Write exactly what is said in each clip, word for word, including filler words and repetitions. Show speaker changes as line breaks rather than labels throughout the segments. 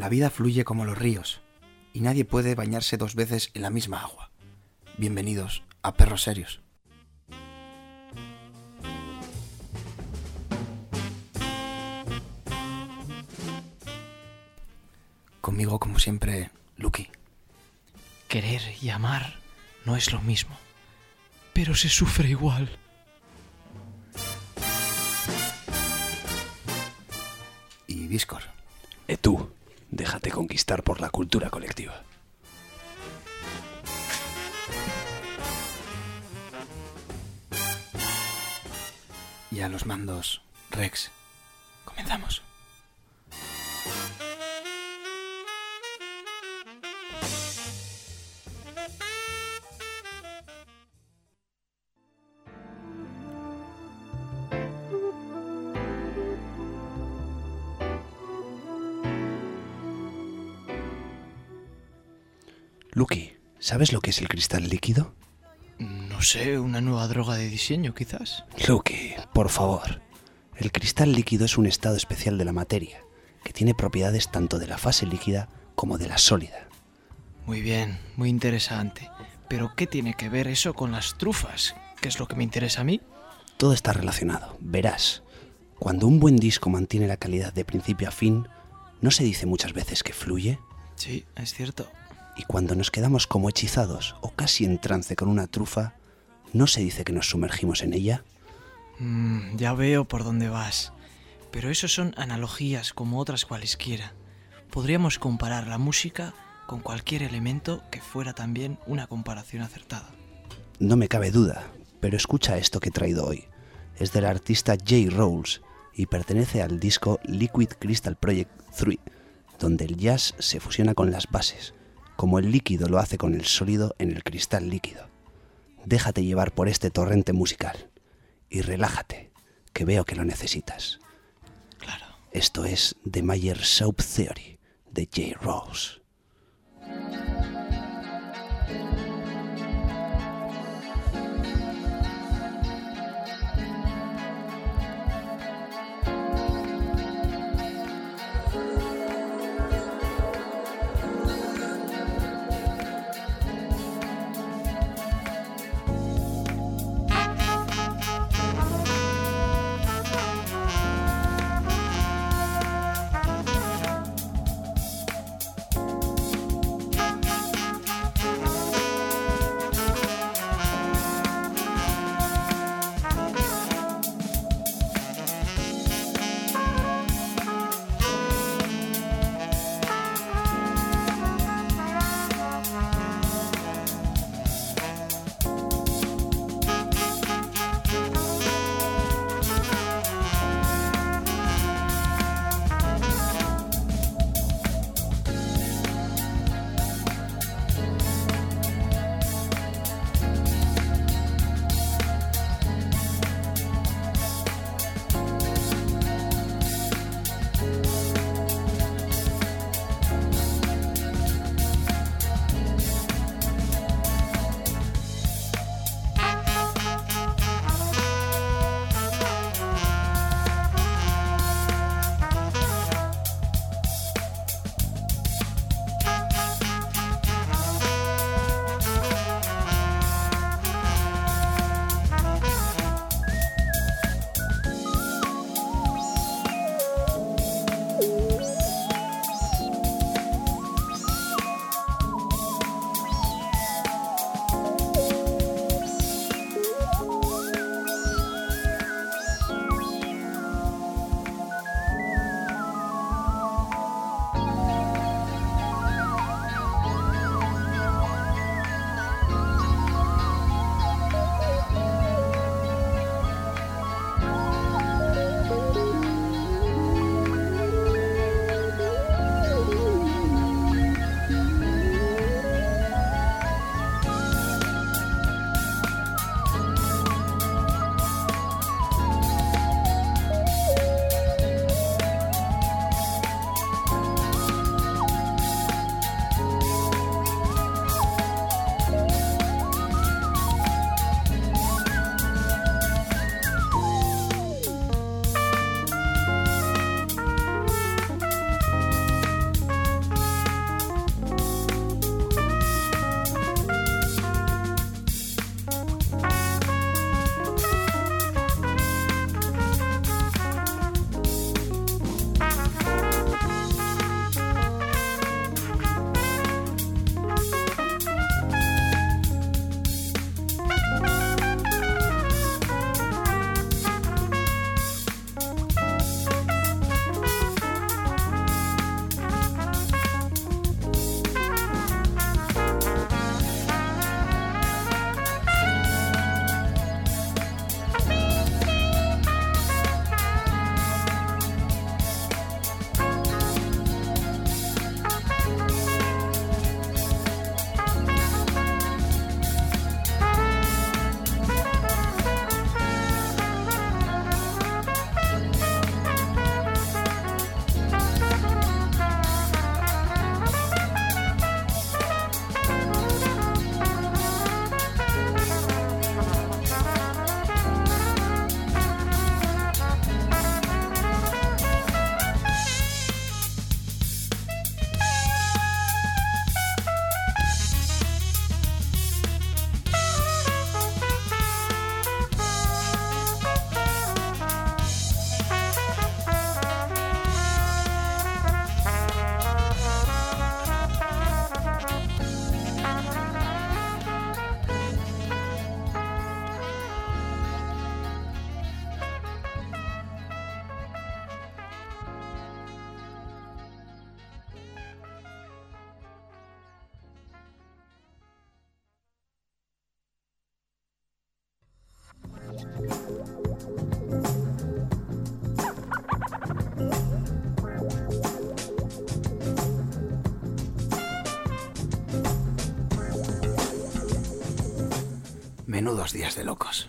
La vida fluye como los ríos, y nadie puede bañarse dos veces en la misma agua. Bienvenidos a Perros Serios. Conmigo, como siempre, Lucky.
Querer y amar no es lo mismo, pero se sufre igual.
Y Discord.
E tú, déjate conquistar por la cultura colectiva.
Y a los mandos, Rex. Comenzamos.
Lucky, ¿sabes lo que es el cristal líquido?
No sé, una nueva droga de diseño, quizás.
Lucky, por favor. El cristal líquido es un estado especial de la materia, que tiene propiedades tanto de la fase líquida como de la sólida.
Muy bien, muy interesante. Pero ¿qué tiene que ver eso con las trufas? ¿Qué es lo que me interesa a mí?
Todo está relacionado. Verás, cuando un buen disco mantiene la calidad de principio a fin, ¿no se dice muchas veces que fluye?
Sí, es cierto.
Y cuando nos quedamos como hechizados o casi en trance con una trufa, ¿no se dice que nos sumergimos en ella?
Mm, ya veo por dónde vas. Pero eso son analogías como otras cualesquiera. Podríamos comparar la música con cualquier elemento que fuera también una comparación acertada.
No me cabe duda, pero escucha esto que he traído hoy. Es del artista J. Rawls y pertenece al disco Liquid Crystal Project tres, donde el jazz se fusiona con las bases, como el líquido lo hace con el sólido en el cristal líquido. Déjate llevar por este torrente musical y relájate, que veo que lo necesitas.
Claro.
Esto es The Mayer Soap Theory de J. Rawls.
Menudos días de locos.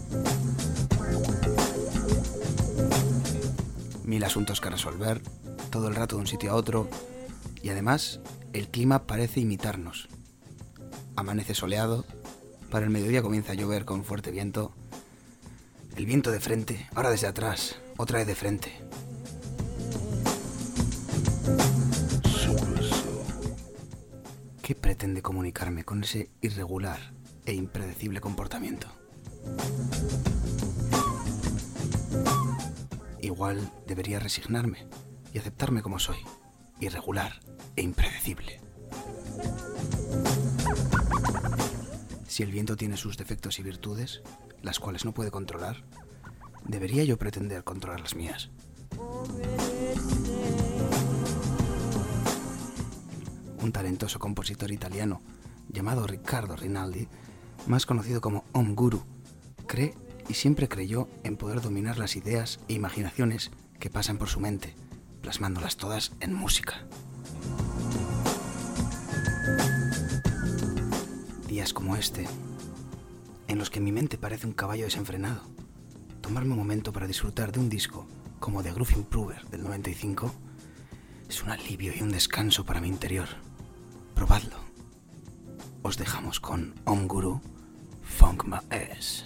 Mil asuntos que resolver, todo el rato de un sitio a otro, y además el clima parece imitarnos. Amanece soleado, para el mediodía comienza a llover con fuerte viento. El viento de frente, ahora desde atrás, otra vez de frente. ¿Qué pretende comunicarme con ese irregular e impredecible comportamiento? Igual debería resignarme y aceptarme como soy, irregular e impredecible. Si el viento tiene sus defectos y virtudes, las cuales no puede controlar, ¿debería yo pretender controlar las mías? Un talentoso compositor italiano llamado Riccardo Rinaldi, más conocido como Om Guru, cree y siempre creyó en poder dominar las ideas e imaginaciones que pasan por su mente, plasmándolas todas en música. Días como este, en los que mi mente parece un caballo desenfrenado, tomarme un momento para disfrutar de un disco como The Groove Improver del noventa y cinco es un alivio y un descanso para mi interior. Probadlo. Os dejamos con Om Guru, Funk My Ass.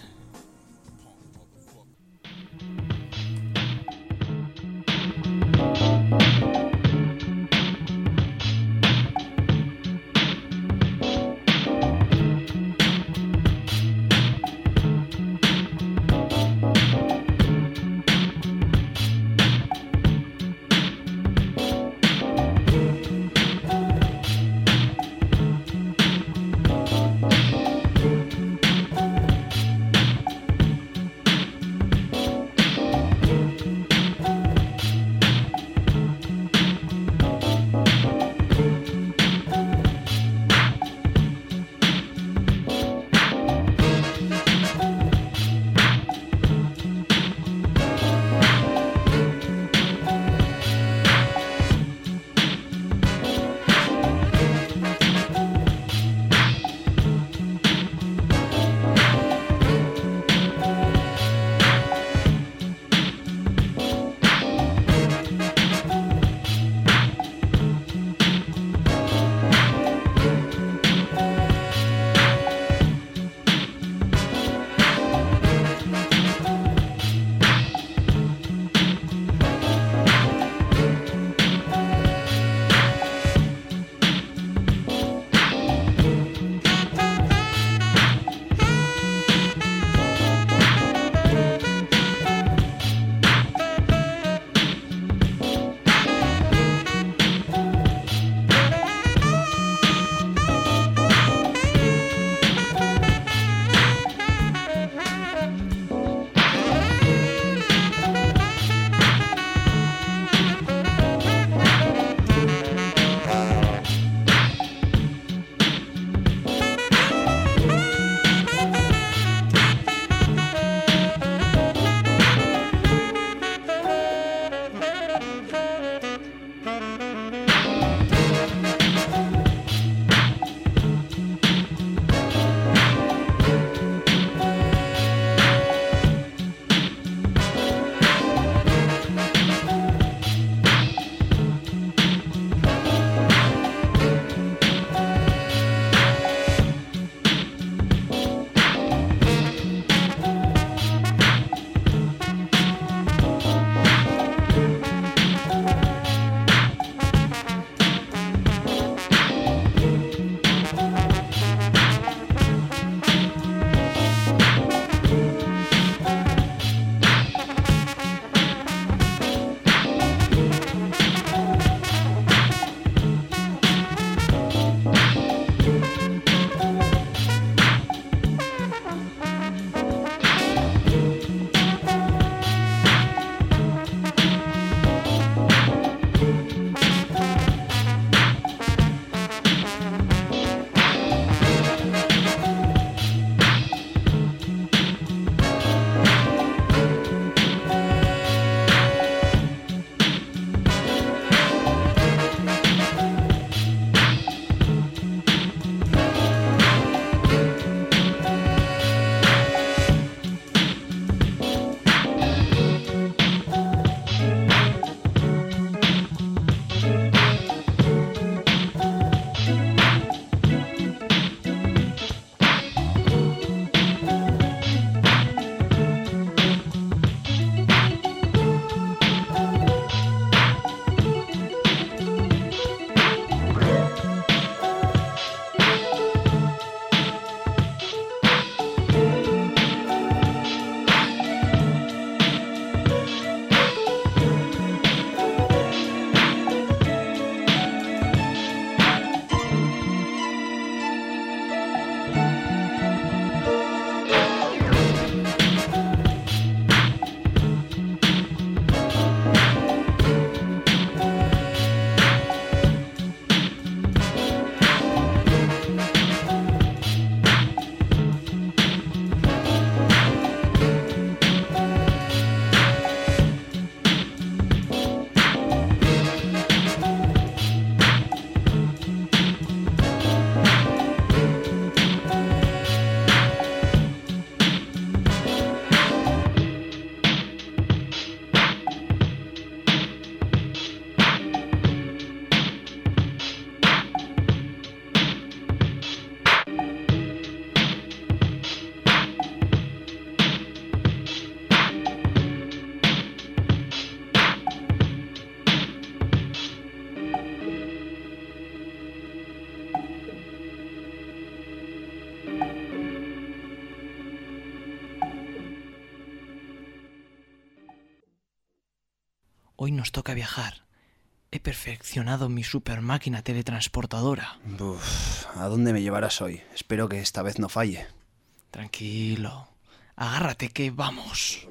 hoy nos toca viajar. He perfeccionado mi super máquina teletransportadora.
Uf, ¿a dónde me llevarás hoy? Espero que esta vez no falle.
Tranquilo. Agárrate que vamos.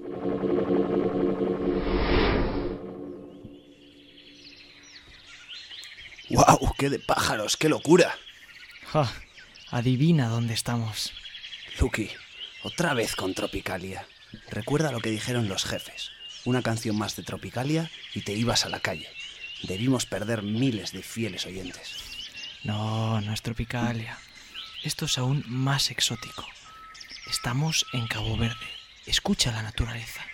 ¡Guau! ¡Qué de pájaros! ¡Qué locura!
Ja, adivina dónde estamos.
Lucky, otra vez con Tropicalia. Recuerda lo que dijeron los jefes. Una canción más de Tropicalia y te ibas a la calle. Debimos perder miles de fieles oyentes.
No, no es Tropicalia. Esto es aún más exótico. Estamos en Cabo Verde. Escucha la naturaleza.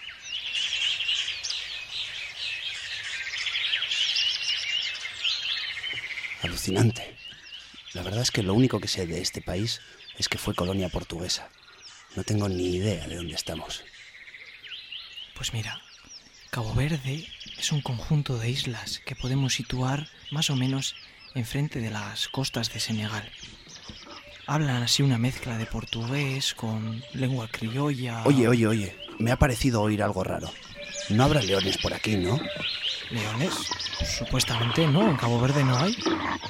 Alucinante. La verdad es que lo único que sé de este país es que fue colonia portuguesa. No tengo ni idea de dónde estamos.
Pues mira, Cabo Verde es un conjunto de islas que podemos situar más o menos enfrente de las costas de Senegal. Hablan así una mezcla de portugués con lengua criolla.
Oye, oye, oye, me ha parecido oír algo raro. No habrá leones por aquí, ¿no?
¿Leones? Supuestamente no, en Cabo Verde no hay.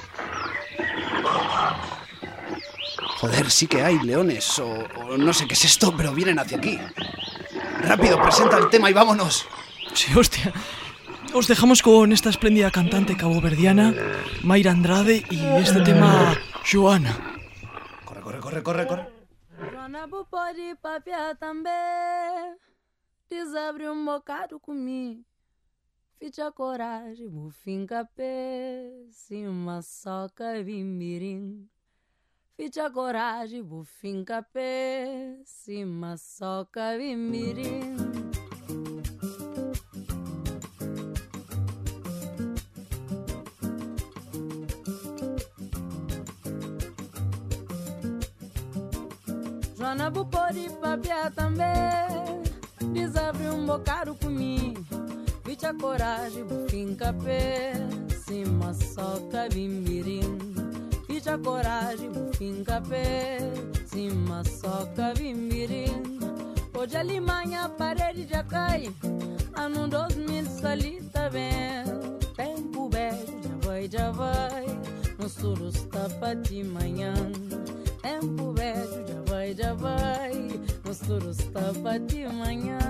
Joder, sí que hay leones, o, o no sé qué es esto, pero vienen hacia aquí. Rápido, presenta el tema y vámonos.
Sí, hostia. Os dejamos con esta espléndida cantante caboverdiana, Mayra Andrade, y este tema, Joana.
Corre, corre, corre, corre, corre.
Joana pode papiar também. Desabre um bocado comigo. Ficha a coragem, bufinca pé. Cima soca vimirim. Ficha a coragem, bufinca pé. Cima soca vimirim. Joana pode papiar também. Desabre um bocado comigo. Ficha a coragem, bufinca pé. Cima soca vimirim. Ficha a coragem, bufinca pé. Cima soca vimirim. Hoje a limanha a parede já cai. Ano dois mil salita bem. Tempo velho já vai, já vai. No sul está para de manhã. Tempo velho já vai, já vai. No sul está para de manhã.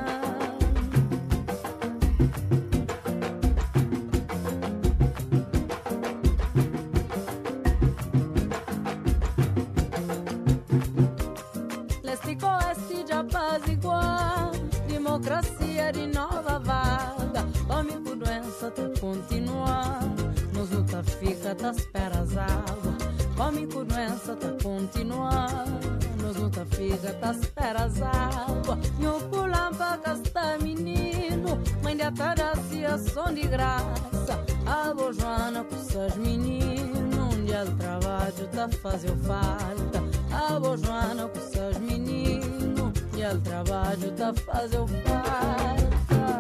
Democracia de nova vaga. Homem com doença tá continuar. Nos luta fica, tá espera as águas. Homem com doença tá continuar. Nos luta fica, tá espera as águas. Meu pulam pra castar menino. Mãe de ataracia, som de graça. A boa Joana com seus meninos. Um dia o trabalho tá fazendo falta. A boa Joana com seus meninos. E o trabalho tá fazendo falta.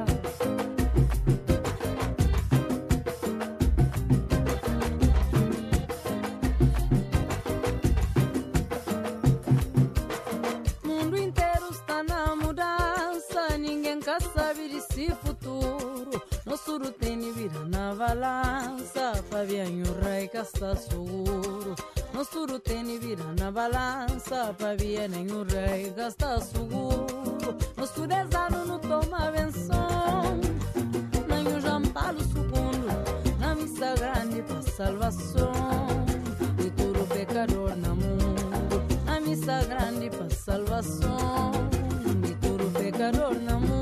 Mundo inteiro está na mudança. Ninguém quer saber desse futuro. Nosso tem vira na balança. Fabiano Rei que está seguro. Nosso tem vira na balança. Para ver nenhum rei gasta seguro. Nosso desano não toma benção. Nenhum jampalo segundo. Na missa grande para salvação. De todo pecador no mundo. Na missa grande para salvação. De todo pecador no mundo.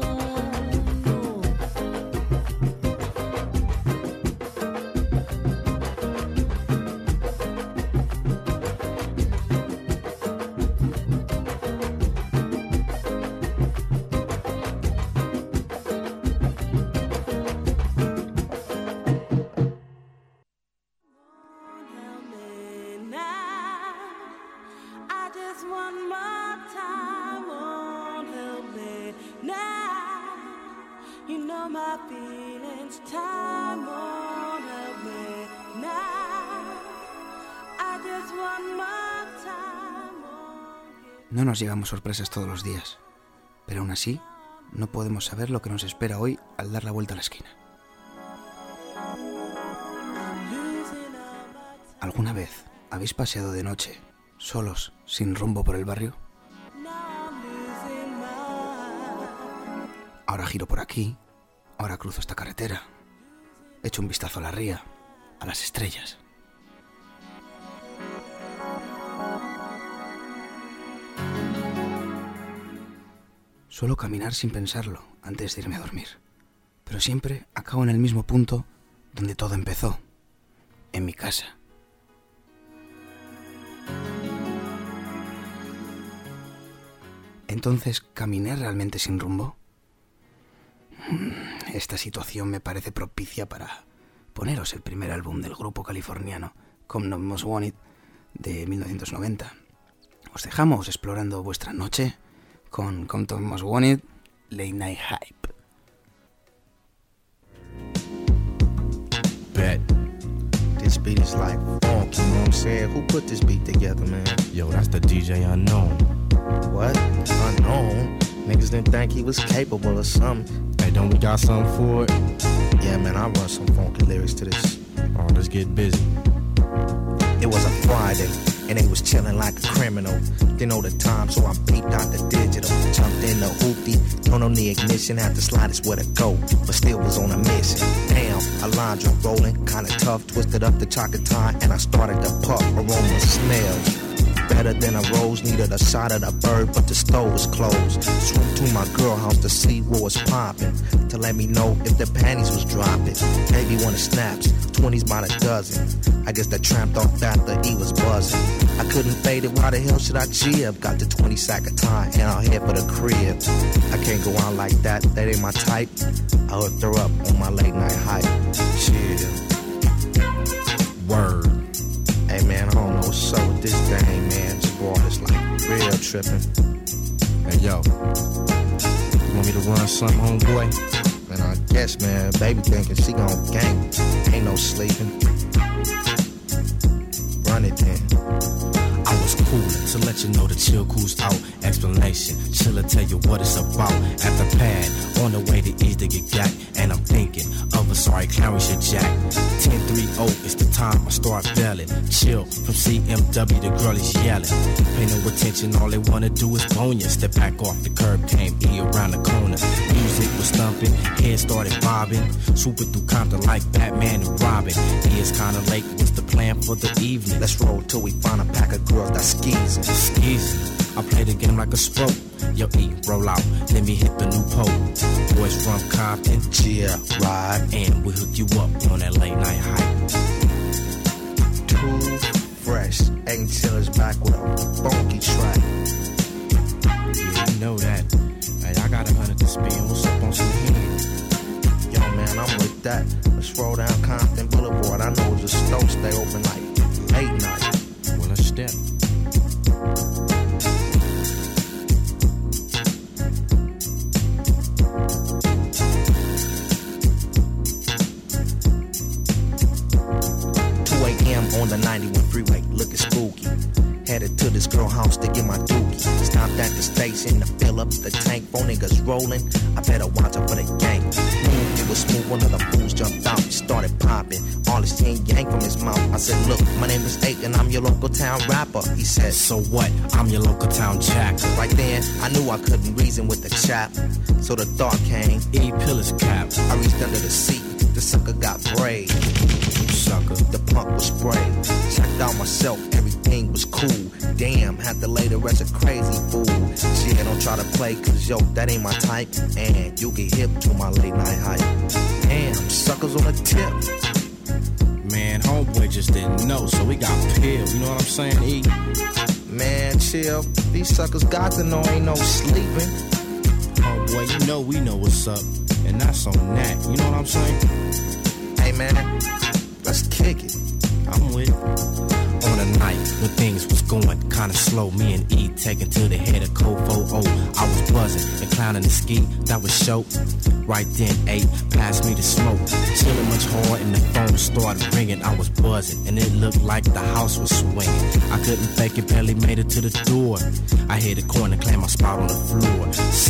No nos llevamos sorpresas todos los días, pero aún así no podemos saber lo que nos espera hoy al dar la vuelta a la esquina. ¿Alguna vez habéis paseado de noche, solos, sin rumbo por el barrio? Ahora giro por aquí, ahora cruzo esta carretera. Echo un vistazo a la ría, a las estrellas. Suelo caminar sin pensarlo antes de irme a dormir, pero siempre acabo en el mismo punto donde todo empezó, en mi casa. Entonces, ¿caminé realmente sin rumbo? Esta situación me parece propicia para poneros el primer álbum del grupo californiano Come Not Most Wanted de mil novecientos noventa. Os dejamos explorando vuestra noche con Come Not Most Wanted, Late Night Hype.
Bet. This beat is like funk, you know what I'm saying? Who put this beat together, man? Yo, that's the D J Unknown. What? Unknown? Niggas didn't think he was capable of something. Hey, don't we got something for it? Yeah, man, I run some funky lyrics to this. Oh, let's get busy. It was a Friday, and they was chillin' like a criminal. Didn't know the time, so I beeped out the digital. Jumped in the hoopty, turned on the ignition, had the slightest where to go, but still was on a mission. Damn, Alondra rolling, kinda tough, twisted up the chocolate tie, and I started to puff, aroma smells. Better than a rose, needed a shot of the bird, but the stove was closed. Swim to my girl house to see what was poppin', to let me know if the panties was dropping. Baby wanted snaps, twenties by the dozen. I guess that tramped off after he was buzzing. I couldn't fade it, why the hell should I jib? Got the twenty sack of tie and I'll head for the crib. I can't go out like that, that ain't my type. I hooked her up on my late night hype. Chill. Word. Hey man, I don't know what's up with this thing, man. This boy is like real tripping. Hey yo, you want me to run something, homeboy? Man, I guess, man, baby thinking she gon' gang. Ain't no sleeping. Run it then.
I was coolin' to let you know the chill cool's out. Explanation, chill'll tell you what it's about. At the pad, on the way to ease to get got. And I'm thinking of a sorry clown shit jack. ten three oh, it's the time I start belling. Chill, from C M W, the girl is yelling. Pay no attention, all they wanna do is bone ya. Step back off the curb, came E around the corner. Music was thumping, head started bobbing. Swooping through Compton like Batman and Robin. He is kinda late, what's the plan for the evening?
Let's roll till we find a pack of girls that skeezing.
Skeezing, I play the game like a stroke. Yo, E, roll out, let me hit the new pole. Boys from Compton,
yeah, ride.
And we hook you up on that late night hype.
Too fresh, ain't chillers back with a funky track.
Yeah, you know that. Hey, I got a hundred to spin, what's up on some heat?
Yo, man, I'm with that. Let's roll down Compton Boulevard. I know the store stay open like late night.
Well, let's step.
On the ninety-one freeway, looking spooky. Headed to this girl house to get my dookie. Stopped at the station to fill up the tank. Four niggas rolling, I better watch out for the gang. Mm, it was smooth, one of the fools jumped out. He started popping, all his chain yank from his mouth. I said, look, my name is Ake and I'm your local town rapper. He said,
so what? I'm your local town jack.
Right then, I knew I couldn't reason with the chap. So the thought came,
E Pillar's cap.
I reached under the seat, the sucker got brave.
Sucker.
The pump was sprayed. Checked out myself, everything was cool. Damn, had to lay the rest a crazy fool. Shit, don't try to play, cause yo, that ain't my type. And you get hip to my late night hype. Damn, suckers on the tip.
Man, homeboy just didn't know, so we got peeled. You know what I'm saying, E?
Man, chill. These suckers got to know ain't no sleeping.
Homeboy, you know we know what's up. And that's on that, you know what I'm saying?
Hey, man. Let's kick it.
I'm with it. On a night when things was going kinda slow, me and E taking to the head of Kofo O. I was buzzing and clowning the ski, that was show. Right then, eight passed me the smoke. Chilling much hard and the phone started ringing. I was buzzing and it looked like the house was swinging. I couldn't fake it, barely made it to the door. I hit the corner, claimed my spot on the floor. Suddenly,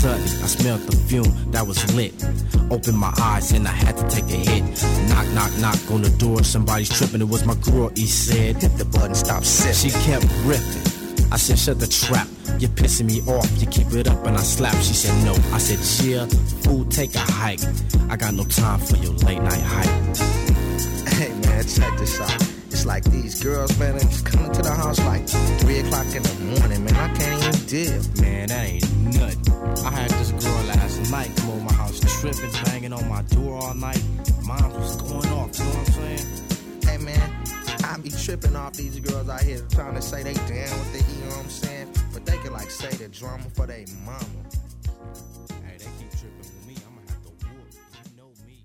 I smelled the fume that was lit. Opened my eyes and I had to take a hit. Knock, knock, knock on the door. Somebody's tripping. It was my girl, he said.
Hit the button, stop sipping.
She kept ripping. I said, shut the trap. You're pissing me off. You keep it up and I slap. She said, no. I said, chill. Fool, take a hike. I got no time for your late night hype.
Hey, man, check this out. It's like these girls, man, they just coming to the house like three o'clock in the morning, man. I can't even deal.
Man, that ain't nothing. I had this girl last night come over my house tripping, banging on my door all night. Mom was going off, you know what I'm saying?
Hey, man, I be tripping off these girls out here trying to say they down with the E, you know what I'm saying? But they can like say the drama for their mama.
Hey, they keep tripping with me. I'm gonna have to whoop. You know me.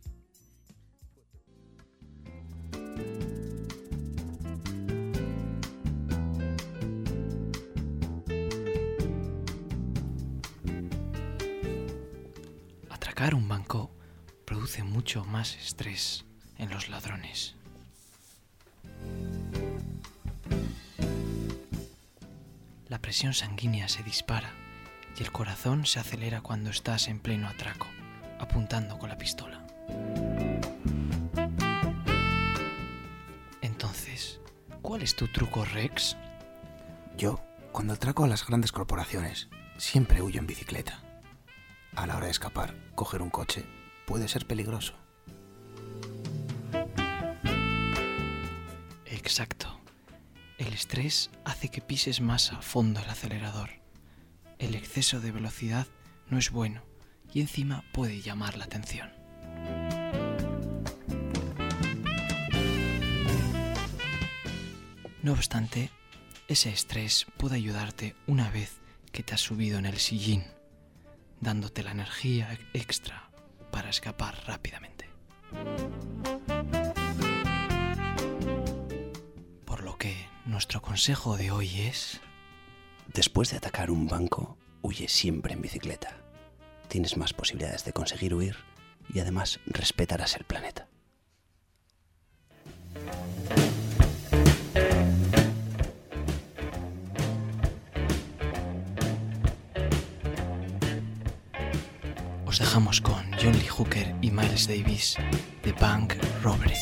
Atracar un banco produce mucho más estrés en los ladrones. La presión sanguínea se dispara y el corazón se acelera cuando estás en pleno atraco, apuntando con la pistola. Entonces, ¿cuál es tu truco, Rex?
Yo, cuando atraco a las grandes corporaciones, siempre huyo en bicicleta. A la hora de escapar, coger un coche puede ser peligroso.
Exacto. El estrés hace que pises más a fondo el acelerador. El exceso de velocidad no es bueno y encima puede llamar la atención. No obstante, ese estrés puede ayudarte una vez que te has subido en el sillín, dándote la energía extra para escapar rápidamente. Por lo que nuestro consejo de hoy es...
Después de atacar un banco, huye siempre en bicicleta. Tienes más posibilidades de conseguir huir y además respetarás el planeta.
Os dejamos con John Lee Hooker y Miles Davis de Bank Robbery.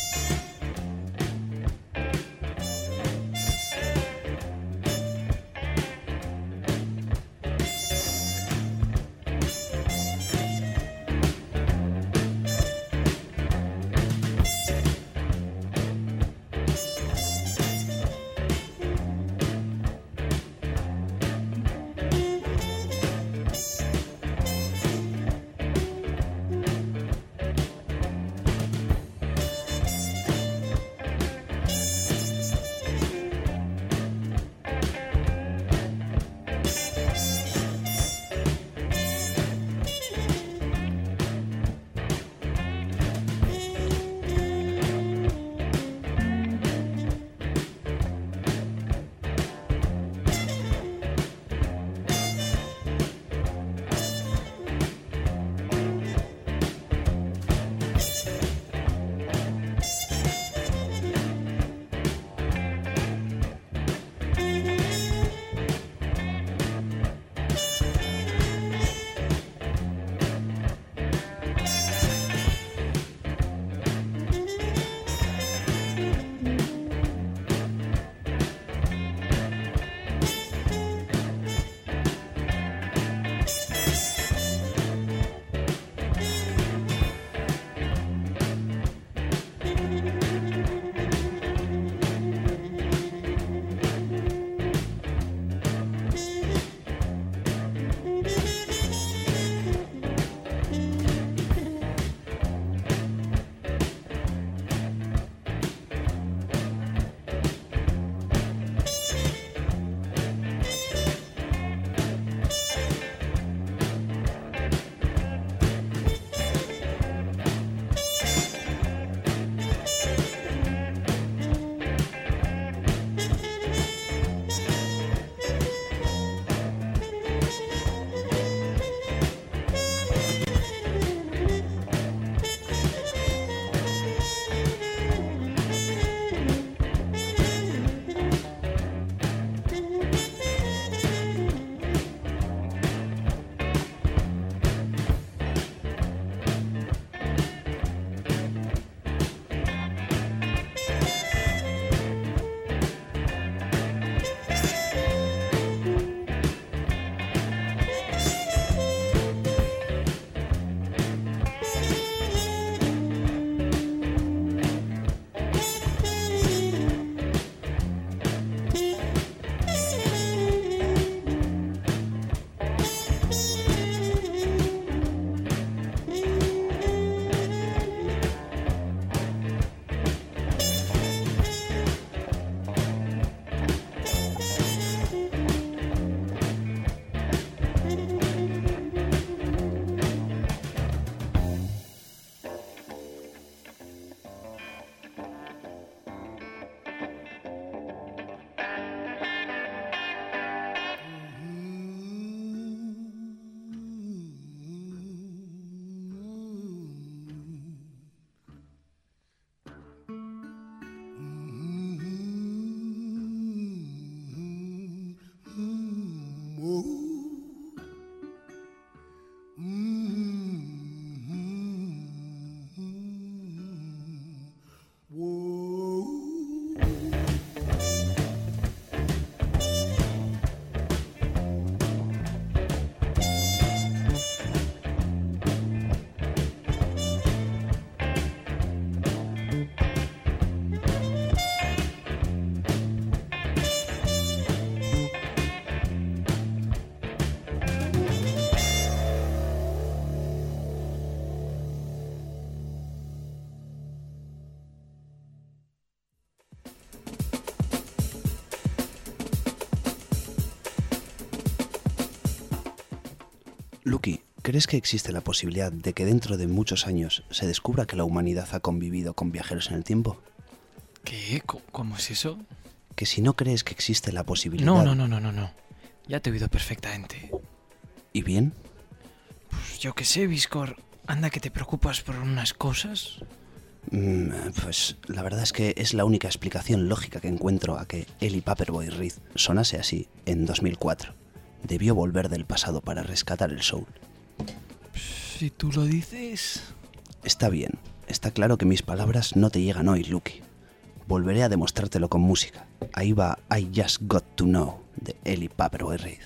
Lucky, ¿crees que existe la posibilidad de que dentro de muchos años se descubra que la humanidad ha convivido con viajeros en el tiempo?
¿Qué? ¿Cómo es eso?
Que si no crees que existe la posibilidad...
No, no, no, no, no, no. Ya te he oído perfectamente.
¿Y bien?
Pues yo qué sé, Biscor. Anda que te preocupas por unas cosas.
Mm, pues la verdad es que es la única explicación lógica que encuentro a que Ellie Paperboy Reed sonase así en dos mil cuatro. Debió volver del pasado para rescatar el soul.
Si tú lo dices...
Está bien. Está claro que mis palabras no te llegan hoy, Lucky. Volveré a demostrártelo con música. Ahí va I Just Got to Know, de Ellie Paperboy Reed.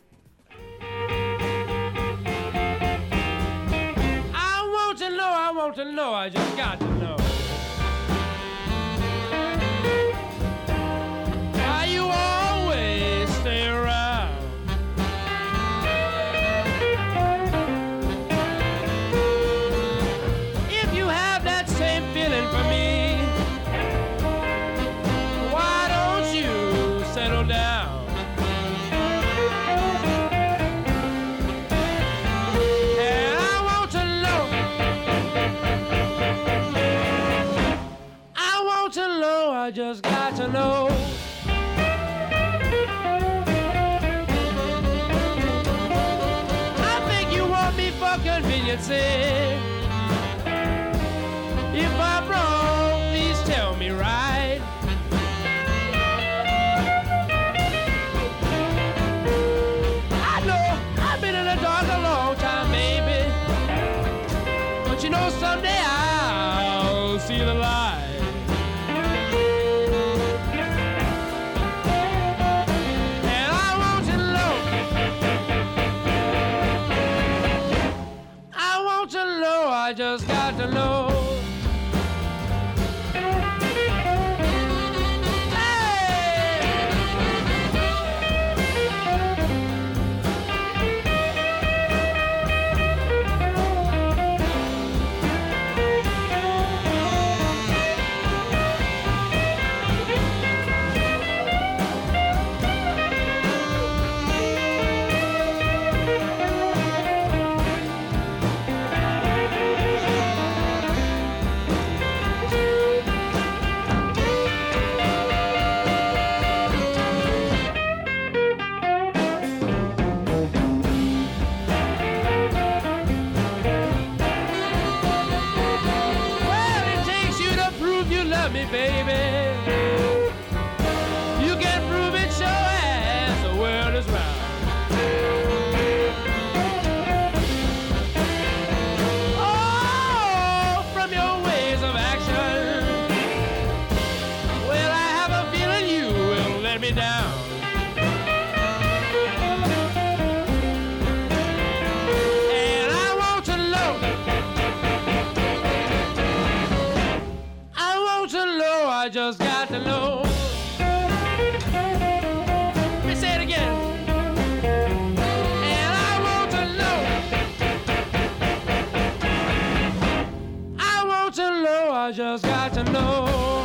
I want to know, I want to know, I just got to know. Why you always stay around? I just got to know. I think you want me for convenience sake. If I'm wrong, please tell me right. I know I've been in the dark a long time, baby, but you know someday I'll see the light. I just got to know. I just got to know. Let me say it again. And I want to know. I want to know. I just got to know.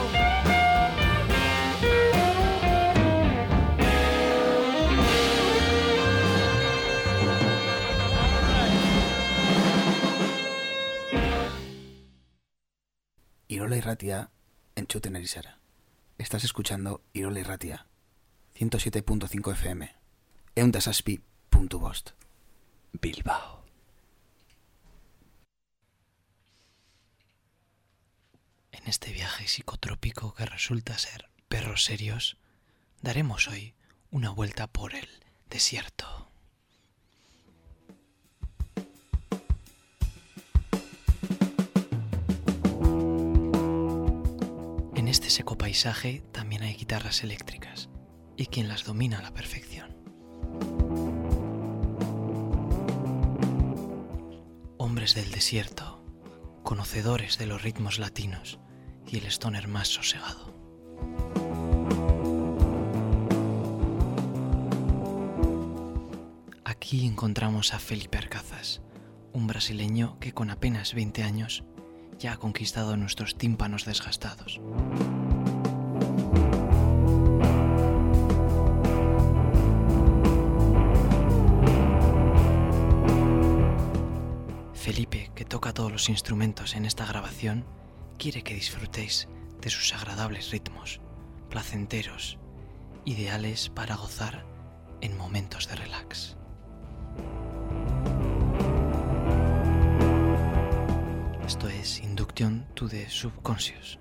Irola Irratia, Entzuten ari zara. Estás escuchando Irola Irratia, ciento siete punto cinco F M, ehun eta zazpi puntu bost,
Bilbao.
En este viaje psicotrópico que resulta ser Perros Serios, daremos hoy una vuelta por el desierto. este seco paisaje también hay guitarras eléctricas, y quien las domina a la perfección. Hombres del desierto, conocedores de los ritmos latinos y el stoner más sosegado. Aquí encontramos a Felipe Arcazas, un brasileño que con apenas veinte años ya ha conquistado nuestros tímpanos desgastados. Felipe, que toca todos los instrumentos en esta grabación, quiere que disfrutéis de sus agradables ritmos, placenteros, ideales para gozar en momentos de relax. Esto es Induction to the Subconscious.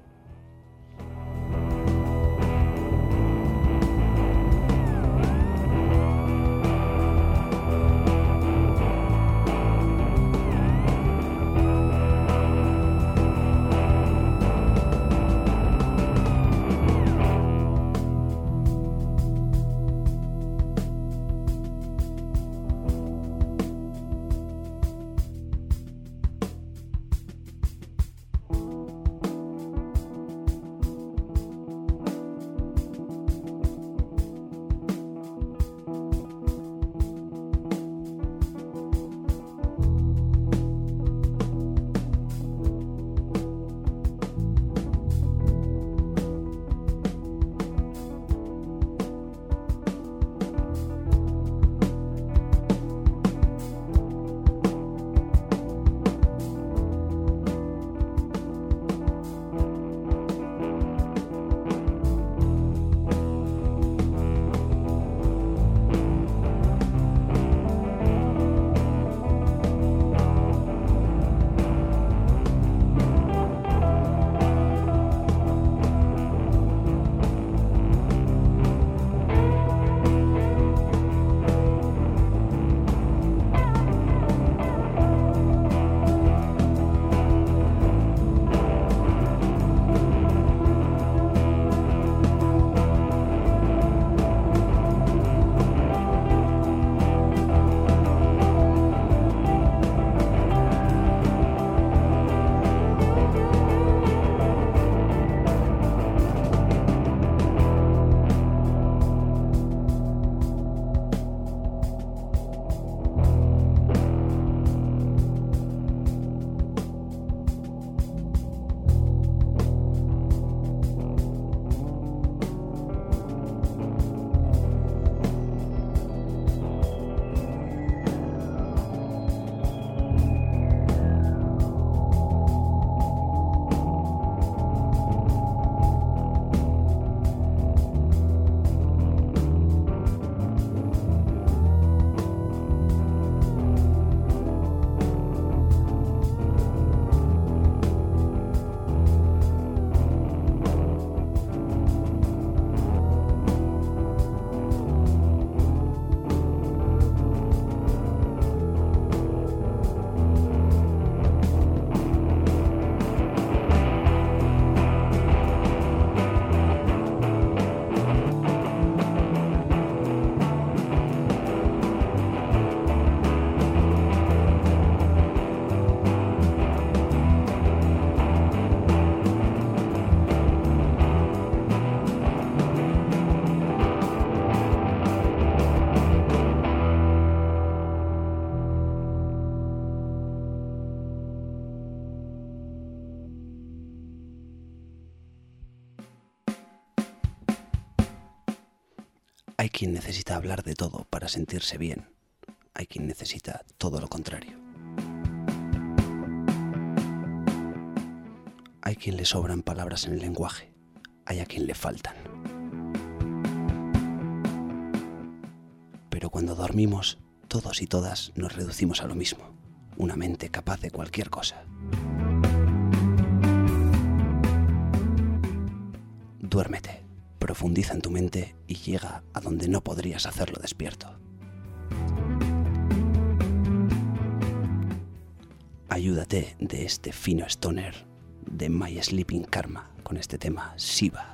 Hay quien necesita hablar de todo para sentirse bien. Hay quien necesita todo lo contrario. Hay quien le sobran palabras en el lenguaje. Hay a quien le faltan. Pero cuando dormimos, todos y todas nos reducimos a lo mismo. Una mente capaz de cualquier cosa. Duérmete, profundiza en tu mente y llega a donde no podrías hacerlo despierto. Ayúdate de este fino stoner de My Sleeping Karma con este tema, Shiva.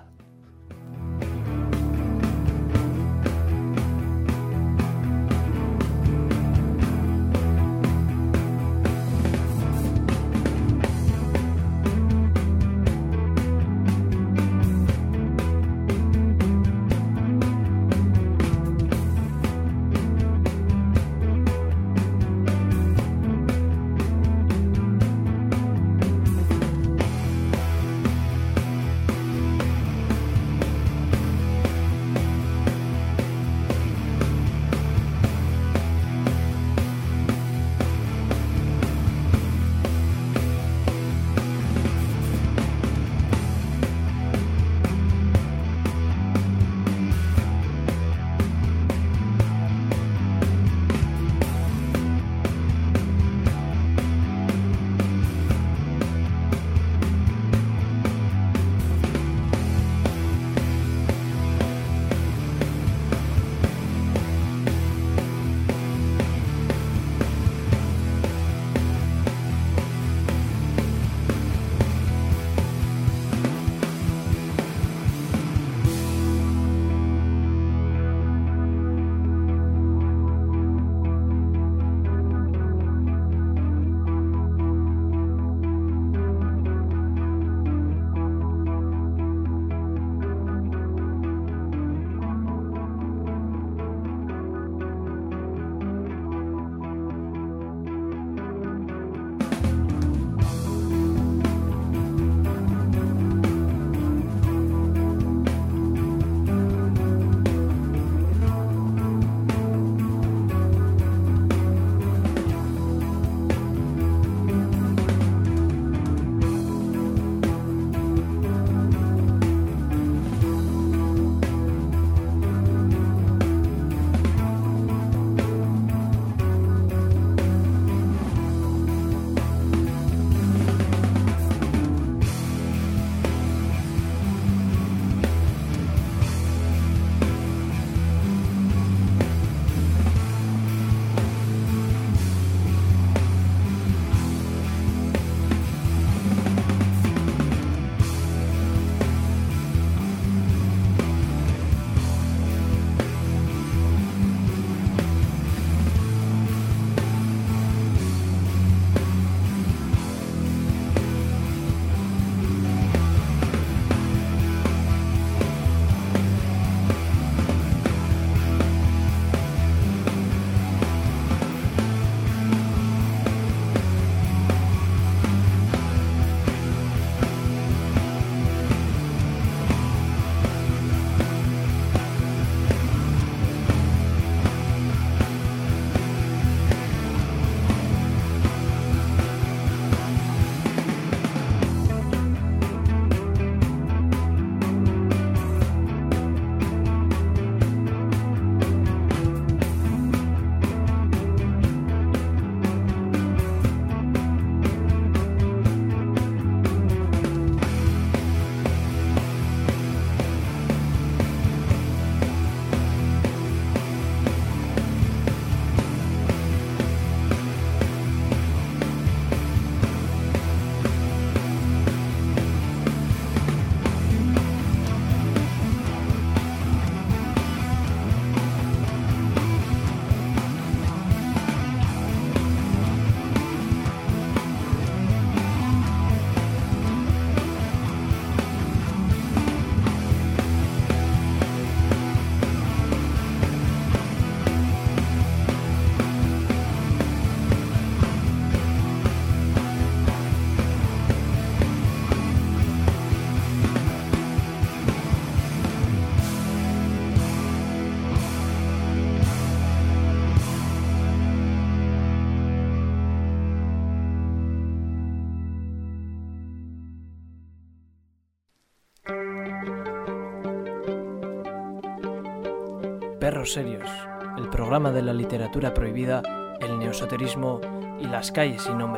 Perros Serios, el programa de la literatura prohibida, el neoesoterismo y las calles sin nombre.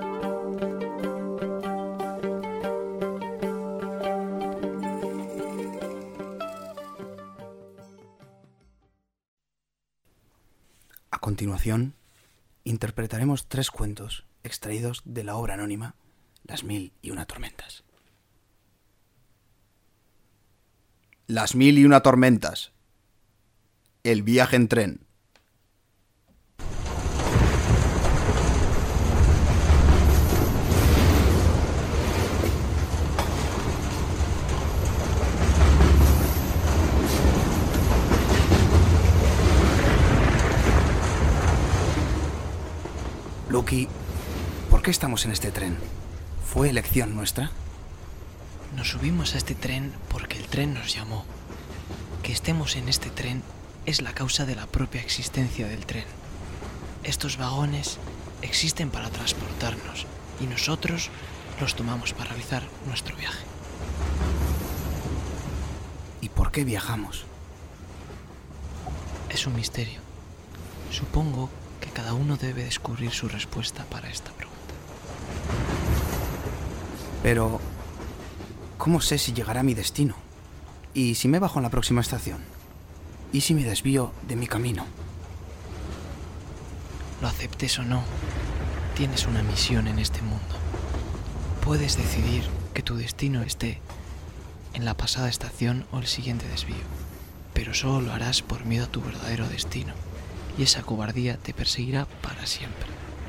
A continuación, interpretaremos tres cuentos extraídos de la obra anónima Las mil y una tormentas. Las mil y una tormentas. El viaje en tren. Lucky, ¿por qué estamos en este tren? ¿Fue elección nuestra?
Nos subimos a este tren porque el tren nos llamó. Que estemos en este tren es la causa de la propia existencia del tren. Estos vagones existen para transportarnos y nosotros los tomamos para realizar nuestro viaje.
¿Y por qué viajamos?
Es un misterio. Supongo que cada uno debe descubrir su respuesta para esta pregunta.
Pero, ¿cómo sé si llegará a mi destino? ¿Y si me bajo en la próxima estación? ¿Y si me desvío de mi camino?
Lo aceptes o no, tienes una misión en este mundo. Puedes decidir que tu destino esté en la pasada estación o el siguiente desvío, pero solo lo harás por miedo a tu verdadero destino, y esa cobardía te perseguirá para siempre.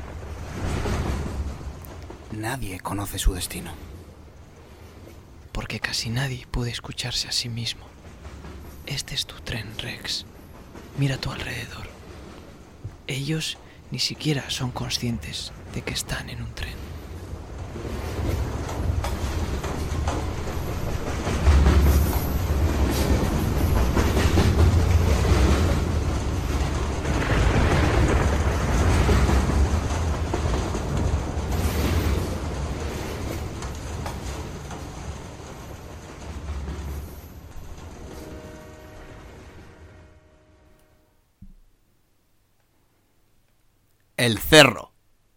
Nadie conoce su destino.
Porque casi nadie puede escucharse a sí mismo. Este es tu tren, Rex. Mira a tu alrededor. Ellos ni siquiera son conscientes de que están en un tren.
El cerro.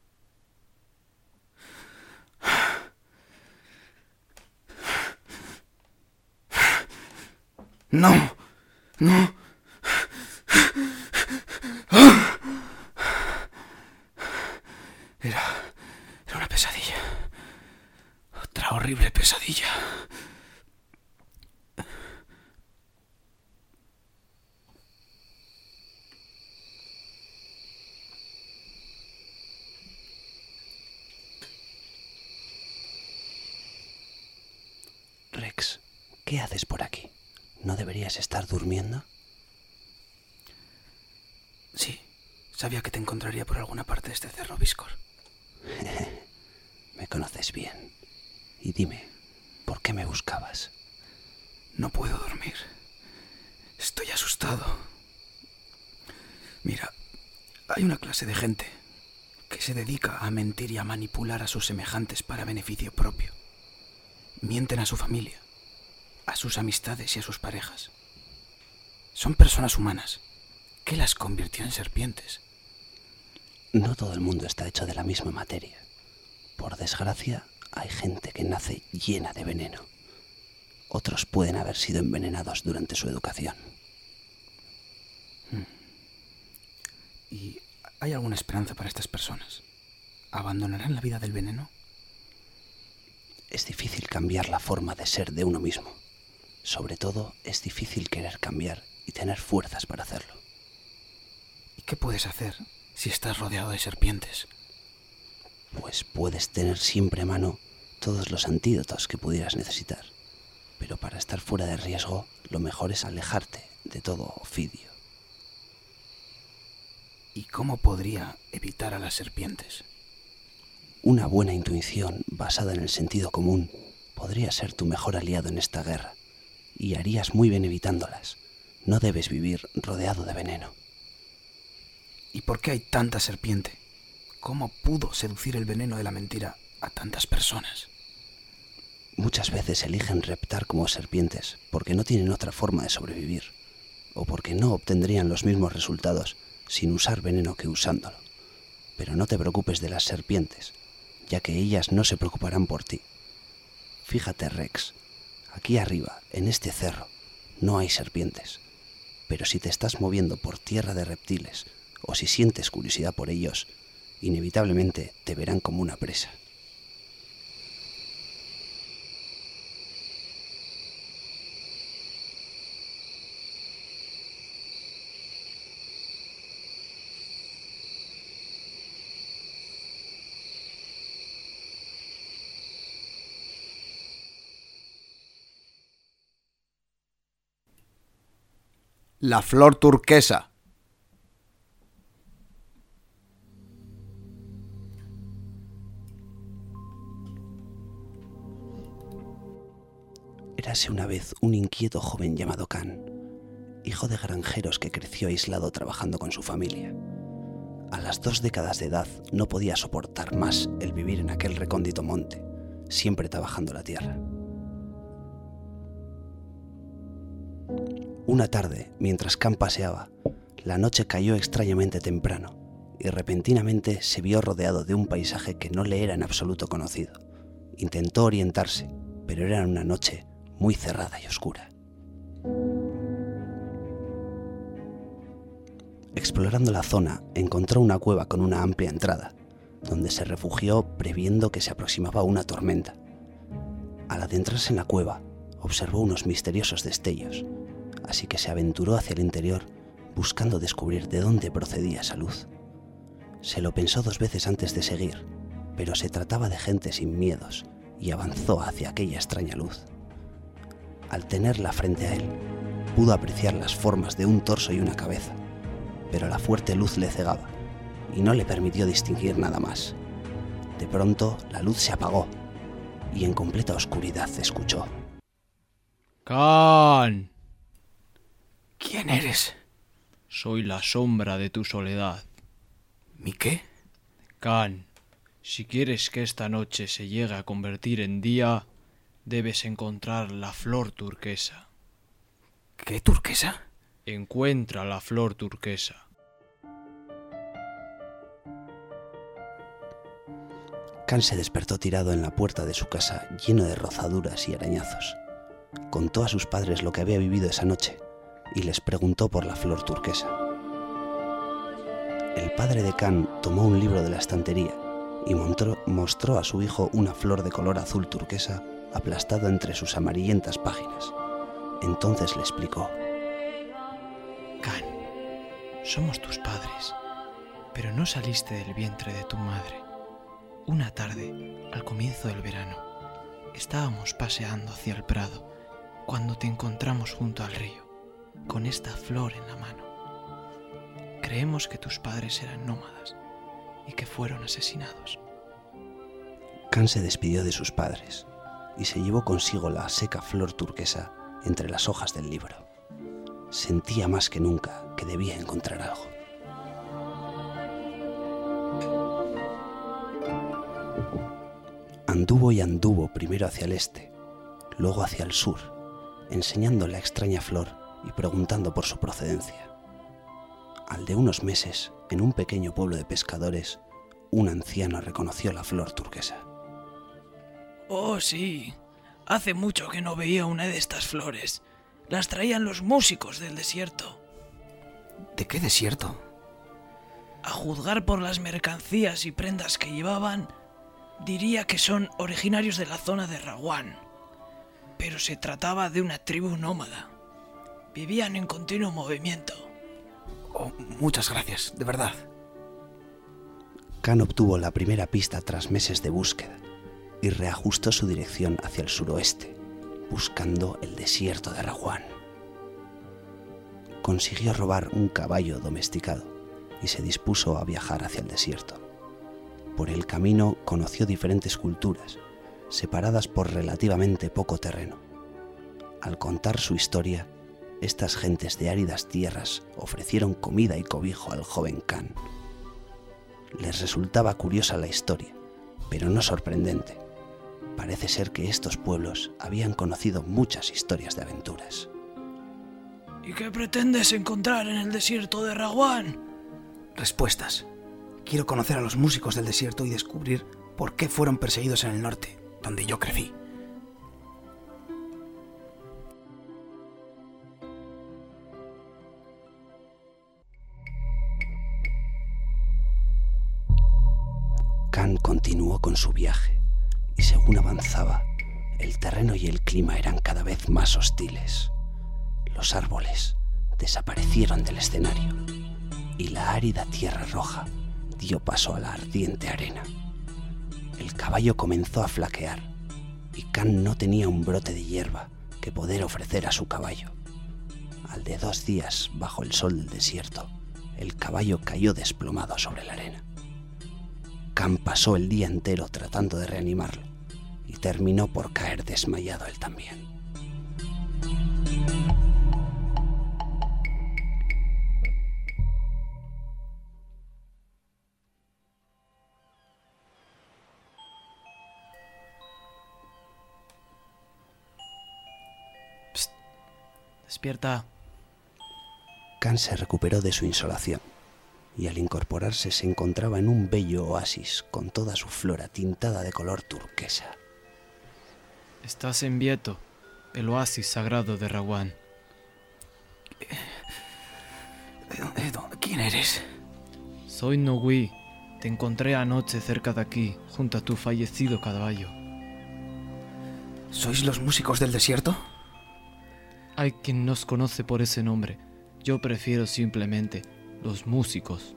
No, no. Era, era una pesadilla. Otra horrible pesadilla.
Rex, ¿qué haces por aquí? ¿No deberías estar durmiendo?
Sí, sabía que te encontraría por alguna parte de este cerro, Viscor.
Me conoces bien. Y dime, ¿por qué me buscabas?
No puedo dormir. Estoy asustado. Mira, hay una clase de gente que se dedica a mentir y a manipular a sus semejantes para beneficio propio. Mienten a su familia, a sus amistades y a sus parejas. Son personas humanas. ¿Qué las convirtió en serpientes?
No todo el mundo está hecho de la misma materia. Por desgracia, hay gente que nace llena de veneno. Otros pueden haber sido envenenados durante su educación.
¿Y hay alguna esperanza para estas personas? ¿Abandonarán la vida del veneno?
Es difícil cambiar la forma de ser de uno mismo. Sobre todo, es difícil querer cambiar y tener fuerzas para hacerlo.
¿Y qué puedes hacer si estás rodeado de serpientes?
Pues puedes tener siempre a mano todos los antídotos que pudieras necesitar. Pero para estar fuera de riesgo, lo mejor es alejarte de todo ofidio.
¿Y cómo podría evitar a las serpientes?
Una buena intuición basada en el sentido común podría ser tu mejor aliado en esta guerra, y harías muy bien evitándolas. No debes vivir rodeado de veneno.
¿Y por qué hay tanta serpiente? ¿Cómo pudo seducir el veneno de la mentira a tantas personas?
Muchas veces eligen reptar como serpientes porque no tienen otra forma de sobrevivir, o porque no obtendrían los mismos resultados sin usar veneno que usándolo. Pero no te preocupes de las serpientes, ya que ellas no se preocuparán por ti. Fíjate, Rex, aquí arriba, en este cerro, no hay serpientes, pero si te estás moviendo por tierra de reptiles, o si sientes curiosidad por ellos, inevitablemente te verán como una presa.
La flor turquesa.
Érase una vez un inquieto joven llamado Khan, hijo de granjeros que creció aislado trabajando con su familia. A las dos décadas de edad no podía soportar más el vivir en aquel recóndito monte, siempre trabajando la tierra. Una tarde, mientras Khan paseaba, la noche cayó extrañamente temprano y repentinamente se vio rodeado de un paisaje que no le era en absoluto conocido. Intentó orientarse, pero era una noche muy cerrada y oscura. Explorando la zona, encontró una cueva con una amplia entrada, donde se refugió previendo que se aproximaba una tormenta. Al adentrarse en la cueva, observó unos misteriosos destellos, así que se aventuró hacia el interior buscando descubrir de dónde procedía esa luz. Se lo pensó dos veces antes de seguir, pero se trataba de gente sin miedos y avanzó hacia aquella extraña luz. Al tenerla frente a él, pudo apreciar las formas de un torso y una cabeza, pero la fuerte luz le cegaba y no le permitió distinguir nada más. De pronto, la luz se apagó y en completa oscuridad escuchó:
Khan.
¿Quién eres?
Soy la sombra de tu soledad.
¿Mi qué?
Khan, si quieres que esta noche se llegue a convertir en día, debes encontrar la flor turquesa.
¿Qué turquesa?
Encuentra la flor turquesa.
Khan se despertó tirado en la puerta de su casa, lleno de rozaduras y arañazos. Contó a sus padres lo que había vivido esa noche y les preguntó por la flor turquesa. El padre de Khan tomó un libro de la estantería y mostró, mostró a su hijo una flor de color azul turquesa aplastada entre sus amarillentas páginas. Entonces le explicó:
Khan, somos tus padres, pero no saliste del vientre de tu madre. Una tarde, al comienzo del verano, estábamos paseando hacia el prado cuando te encontramos junto al río, con esta flor en la mano. Creemos que tus padres eran nómadas y que fueron asesinados.
Khan se despidió de sus padres y se llevó consigo la seca flor turquesa entre las hojas del libro. Sentía más que nunca que debía encontrar algo. Anduvo y anduvo primero hacia el este, luego hacia el sur, enseñando la extraña flor y preguntando por su procedencia. Al de unos meses, en un pequeño pueblo de pescadores, un anciano reconoció la flor turquesa.
Oh, sí. Hace mucho que no veía una de estas flores. Las traían los músicos del desierto.
¿De qué desierto?
A juzgar por las mercancías y prendas que llevaban, diría que son originarios de la zona de Rawan. Pero se trataba de una tribu nómada. Vivían en continuo movimiento.
Oh, muchas gracias, de verdad.
Khan obtuvo la primera pista tras meses de búsqueda y reajustó su dirección hacia el suroeste, buscando el desierto de Rawan. Consiguió robar un caballo domesticado y se dispuso a viajar hacia el desierto. Por el camino conoció diferentes culturas, separadas por relativamente poco terreno. Al contar su historia, estas gentes de áridas tierras ofrecieron comida y cobijo al joven Khan. Les resultaba curiosa la historia, pero no sorprendente. Parece ser que estos pueblos habían conocido muchas historias de aventuras.
¿Y qué pretendes encontrar en el desierto de Rawan?
Respuestas. Quiero conocer a los músicos del desierto y descubrir por qué fueron perseguidos en el norte, donde yo crecí.
Khan continuó con su viaje y según avanzaba, el terreno y el clima eran cada vez más hostiles. Los árboles desaparecieron del escenario y la árida tierra roja dio paso a la ardiente arena. El caballo comenzó a flaquear y Khan no tenía un brote de hierba que poder ofrecer a su caballo. al de dos días bajo el sol del desierto, el caballo cayó desplomado sobre la arena. Khan pasó el día entero tratando de reanimarlo y terminó por caer desmayado él también.
Psst. Despierta.
Khan se recuperó de su insolación y al incorporarse se encontraba en un bello oasis con toda su flora tintada de color turquesa.
Estás en Vieto, el oasis sagrado de Rawan.
¿Quién eres?
Soy Nogui. Te encontré anoche cerca de aquí, junto a tu fallecido caballo.
¿Sois los músicos del desierto?
Hay quien nos conoce por ese nombre. Yo prefiero simplemente los músicos.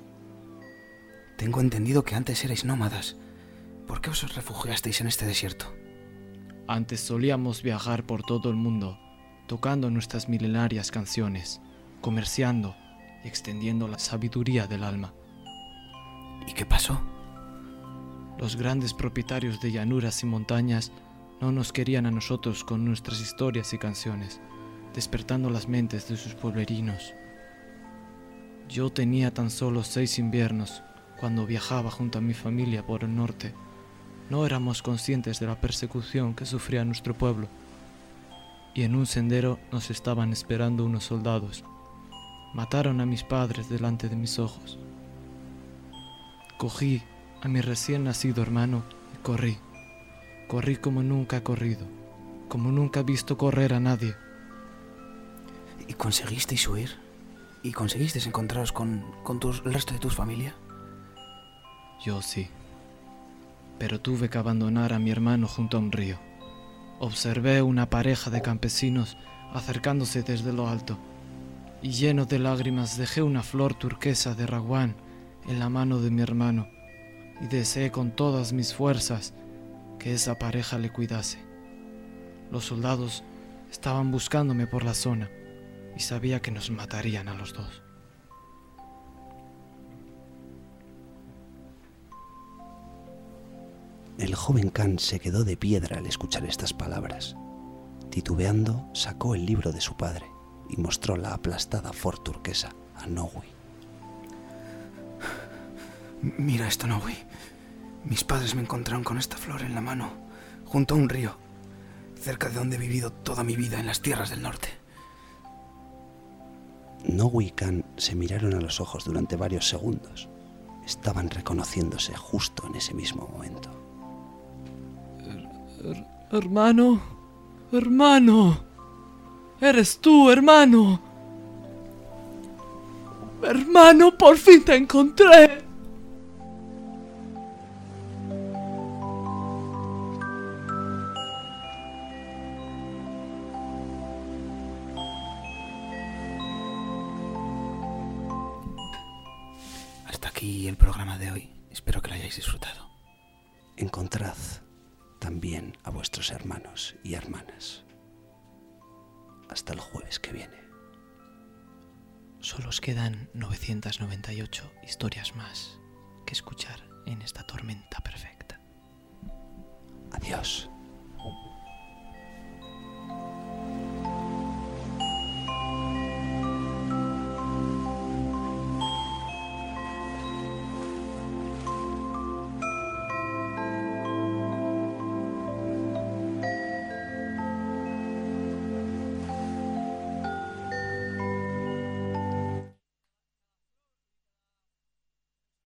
Tengo entendido que antes erais nómadas. ¿Por qué os refugiasteis en este desierto?
Antes solíamos viajar por todo el mundo, tocando nuestras milenarias canciones, comerciando y extendiendo la sabiduría del alma.
¿Y qué pasó?
Los grandes propietarios de llanuras y montañas no nos querían a nosotros con nuestras historias y canciones, despertando las mentes de sus pueblerinos. Yo tenía tan solo seis inviernos cuando viajaba junto a mi familia por el norte. No éramos conscientes de la persecución que sufría nuestro pueblo, y en un sendero nos estaban esperando unos soldados. Mataron a mis padres delante de mis ojos. Cogí a mi recién nacido hermano y corrí. Corrí como nunca he corrido, como nunca he visto correr a nadie.
¿Y conseguisteis huir? ¿Y conseguisteis encontraros con, con tus, el resto de tu familia?
Yo sí. Pero tuve que abandonar a mi hermano junto a un río. Observé una pareja de campesinos acercándose desde lo alto, y lleno de lágrimas dejé una flor turquesa de Rawan en la mano de mi hermano, y deseé con todas mis fuerzas que esa pareja le cuidase. Los soldados estaban buscándome por la zona, y sabía que nos matarían a los dos.
El joven Khan se quedó de piedra al escuchar estas palabras. Titubeando, sacó el libro de su padre y mostró la aplastada flor turquesa a Nogui.
Mira esto, Nogui. Mis padres me encontraron con esta flor en la mano, junto a un río, cerca de donde he vivido toda mi vida, en las tierras del norte.
Nogui y Khan se miraron a los ojos durante varios segundos. Estaban reconociéndose justo en ese mismo momento.
Her- hermano, hermano, eres tú, hermano. Hermano, por fin te encontré.
Hasta aquí el programa de hoy. Espero que lo hayáis disfrutado.
Encontrad también a vuestros hermanos y hermanas. Hasta el jueves que viene.
Solo os quedan novecientas noventa y ocho historias más que escuchar en esta tormenta perfecta.
Adiós.